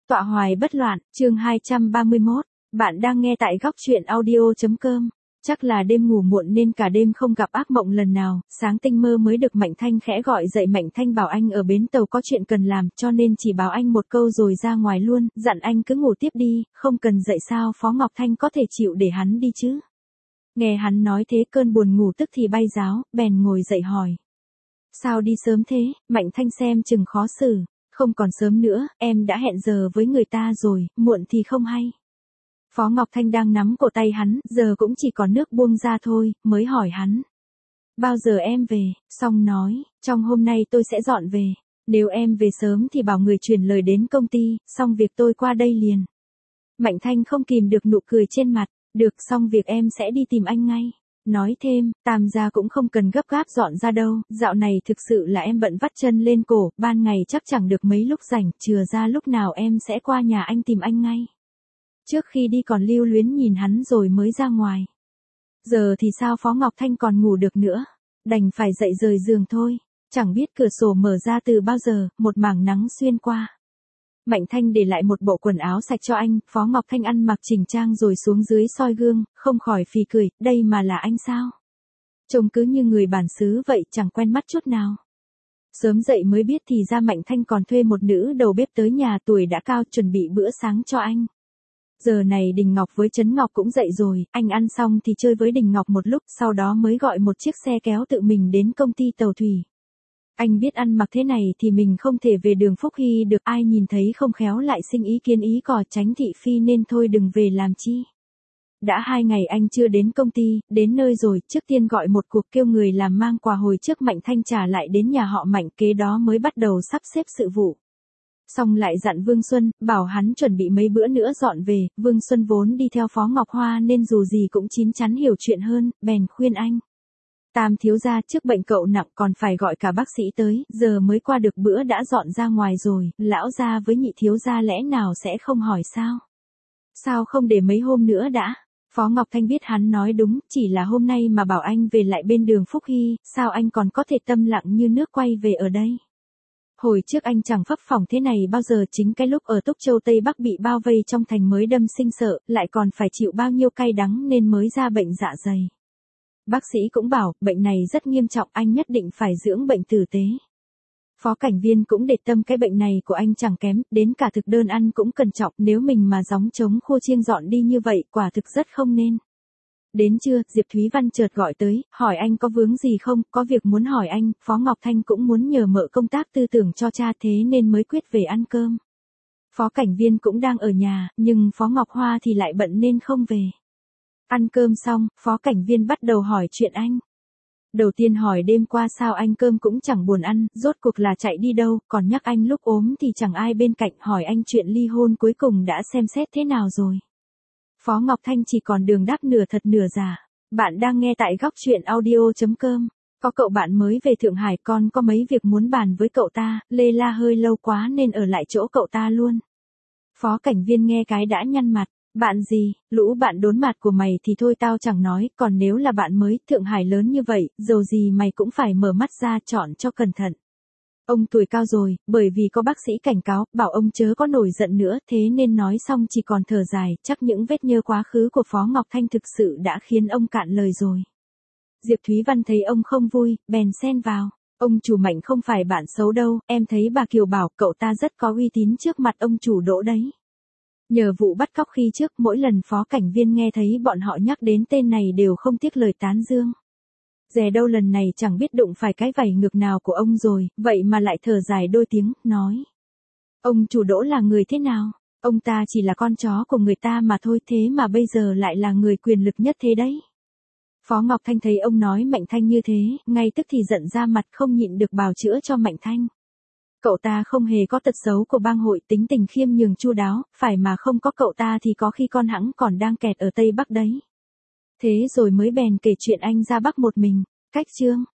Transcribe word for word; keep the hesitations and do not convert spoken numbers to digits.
Tọa hoài bất loạn, chương hai trăm ba mươi mốt. Bạn đang nghe tại góc truyện audio.com. Chắc là đêm ngủ muộn nên cả đêm không gặp ác mộng lần nào, sáng tinh mơ mới được Mạnh Thanh khẽ gọi dậy. Mạnh Thanh bảo anh ở bến tàu có chuyện cần làm, cho nên chỉ báo anh một câu rồi ra ngoài luôn, dặn anh cứ ngủ tiếp đi, không cần dậy. Sao Phó Ngọc Thanh có thể chịu để hắn đi chứ? Nghe hắn nói thế cơn buồn ngủ tức thì bay ráo, bèn ngồi dậy hỏi. Sao đi sớm thế? Mạnh Thanh xem chừng khó xử. Không còn sớm nữa, em đã hẹn giờ với người ta rồi, muộn thì không hay. Phó Ngọc Thanh đang nắm cổ tay hắn, giờ cũng chỉ còn nước buông ra thôi, mới hỏi hắn. Bao giờ em về? Xong nói, trong hôm nay tôi sẽ dọn về. Nếu em về sớm thì bảo người chuyển lời đến công ty, xong việc tôi qua đây liền. Mạnh Thanh không kìm được nụ cười trên mặt, được, xong việc em sẽ đi tìm anh ngay. Nói thêm, Tam gia cũng không cần gấp gáp dọn ra đâu, dạo này thực sự là em bận vắt chân lên cổ, ban ngày chắc chẳng được mấy lúc rảnh, chừa ra lúc nào em sẽ qua nhà anh tìm anh ngay. Trước khi đi còn lưu luyến nhìn hắn rồi mới ra ngoài. Giờ thì sao Phó Ngọc Thanh còn ngủ được nữa, đành phải dậy rời giường thôi, chẳng biết cửa sổ mở ra từ bao giờ, một mảng nắng xuyên qua. Mạnh Thanh để lại một bộ quần áo sạch cho anh, Phó Ngọc Thanh ăn mặc chỉnh trang rồi xuống dưới soi gương, không khỏi phì cười, đây mà là anh sao? Trông cứ như người bản xứ vậy, chẳng quen mắt chút nào. Sớm dậy mới biết thì ra Mạnh Thanh còn thuê một nữ đầu bếp tới nhà, tuổi đã cao, chuẩn bị bữa sáng cho anh. Giờ này Đình Ngọc với Trấn Ngọc cũng dậy rồi, anh ăn xong thì chơi với Đình Ngọc một lúc, sau đó mới gọi một chiếc xe kéo tự mình đến công ty tàu thủy. Anh biết ăn mặc thế này thì mình không thể về đường Phúc Hy được, ai nhìn thấy không khéo lại sinh ý kiến ý cò tránh thị phi nên thôi đừng về làm chi. Đã hai ngày anh chưa đến công ty, đến nơi rồi, trước tiên gọi một cuộc kêu người làm mang quà hồi trước Mạnh Thanh trả lại đến nhà họ Mạnh, kế đó mới bắt đầu sắp xếp sự vụ. Xong lại dặn Vương Xuân, bảo hắn chuẩn bị mấy bữa nữa dọn về. Vương Xuân vốn đi theo Phó Ngọc Hoa nên dù gì cũng chín chắn hiểu chuyện hơn, bèn khuyên anh. Tam thiếu gia trước bệnh cậu nặng còn phải gọi cả bác sĩ tới, giờ mới qua được bữa đã dọn ra ngoài rồi, lão gia với nhị thiếu gia lẽ nào sẽ không hỏi sao? Sao không để mấy hôm nữa đã? Phó Ngọc Thanh biết hắn nói đúng, chỉ là hôm nay mà bảo anh về lại bên đường Phúc Hy, sao anh còn có thể tâm lặng như nước quay về ở đây? Hồi trước anh chẳng phấp phỏng thế này bao giờ, chính cái lúc ở Túc Châu Tây Bắc bị bao vây trong thành mới đâm sinh sợ, lại còn phải chịu bao nhiêu cay đắng nên mới ra bệnh dạ dày. Bác sĩ cũng bảo, bệnh này rất nghiêm trọng, anh nhất định phải dưỡng bệnh tử tế. Phó Cảnh Viên cũng để tâm cái bệnh này của anh chẳng kém, đến cả thực đơn ăn cũng cẩn trọng, nếu mình mà gióng trống khô chiên dọn đi như vậy, quả thực rất không nên. Đến trưa, Diệp Thúy Văn chợt gọi tới, hỏi anh có vướng gì không, có việc muốn hỏi anh. Phó Ngọc Thanh cũng muốn nhờ mợ công tác tư tưởng cho cha thế nên mới quyết về ăn cơm. Phó Cảnh Viên cũng đang ở nhà, nhưng Phó Ngọc Hoa thì lại bận nên không về. Ăn cơm xong, Phó Cảnh Viên bắt đầu hỏi chuyện anh. Đầu tiên hỏi đêm qua sao anh cơm cũng chẳng buồn ăn, rốt cuộc là chạy đi đâu, còn nhắc anh lúc ốm thì chẳng ai bên cạnh, hỏi anh chuyện ly hôn cuối cùng đã xem xét thế nào rồi. Phó Ngọc Thanh chỉ còn đường đáp nửa thật nửa giả. Bạn đang nghe tại góc truyện audio.com. Có cậu bạn mới về Thượng Hải, con có mấy việc muốn bàn với cậu ta, lê la hơi lâu quá nên ở lại chỗ cậu ta luôn. Phó Cảnh Viên nghe cái đã nhăn mặt. Bạn gì, lũ bạn đốn mặt của mày thì thôi tao chẳng nói, còn nếu là bạn mới, Thượng Hải lớn như vậy, dầu gì mày cũng phải mở mắt ra chọn cho cẩn thận. Ông tuổi cao rồi, bởi vì có bác sĩ cảnh cáo, bảo ông chớ có nổi giận nữa, thế nên nói xong chỉ còn thở dài, chắc những vết nhơ quá khứ của Phó Ngọc Thanh thực sự đã khiến ông cạn lời rồi. Diệp Thúy Văn thấy ông không vui, bèn xen vào. Ông chủ Mạnh không phải bạn xấu đâu, em thấy bà Kiều bảo cậu ta rất có uy tín trước mặt ông chủ Đỗ đấy. Nhờ vụ bắt cóc khi trước, mỗi lần Phó Cảnh Viên nghe thấy bọn họ nhắc đến tên này đều không tiếc lời tán dương. Dè đâu lần này chẳng biết đụng phải cái vảy ngược nào của ông rồi, vậy mà lại thở dài đôi tiếng, nói. Ông chủ Đỗ là người thế nào? Ông ta chỉ là con chó của người ta mà thôi, thế mà bây giờ lại là người quyền lực nhất thế đấy. Phó Ngọc Thanh thấy ông nói Mạnh Thanh như thế, ngay tức thì giận ra mặt, không nhịn được bào chữa cho Mạnh Thanh. Cậu ta không hề có tật xấu của bang hội, tính tình khiêm nhường chu đáo, phải mà không có cậu ta thì có khi con hẵng còn đang kẹt ở Tây Bắc đấy. Thế rồi mới bèn kể chuyện anh ra Bắc một mình. Cách chương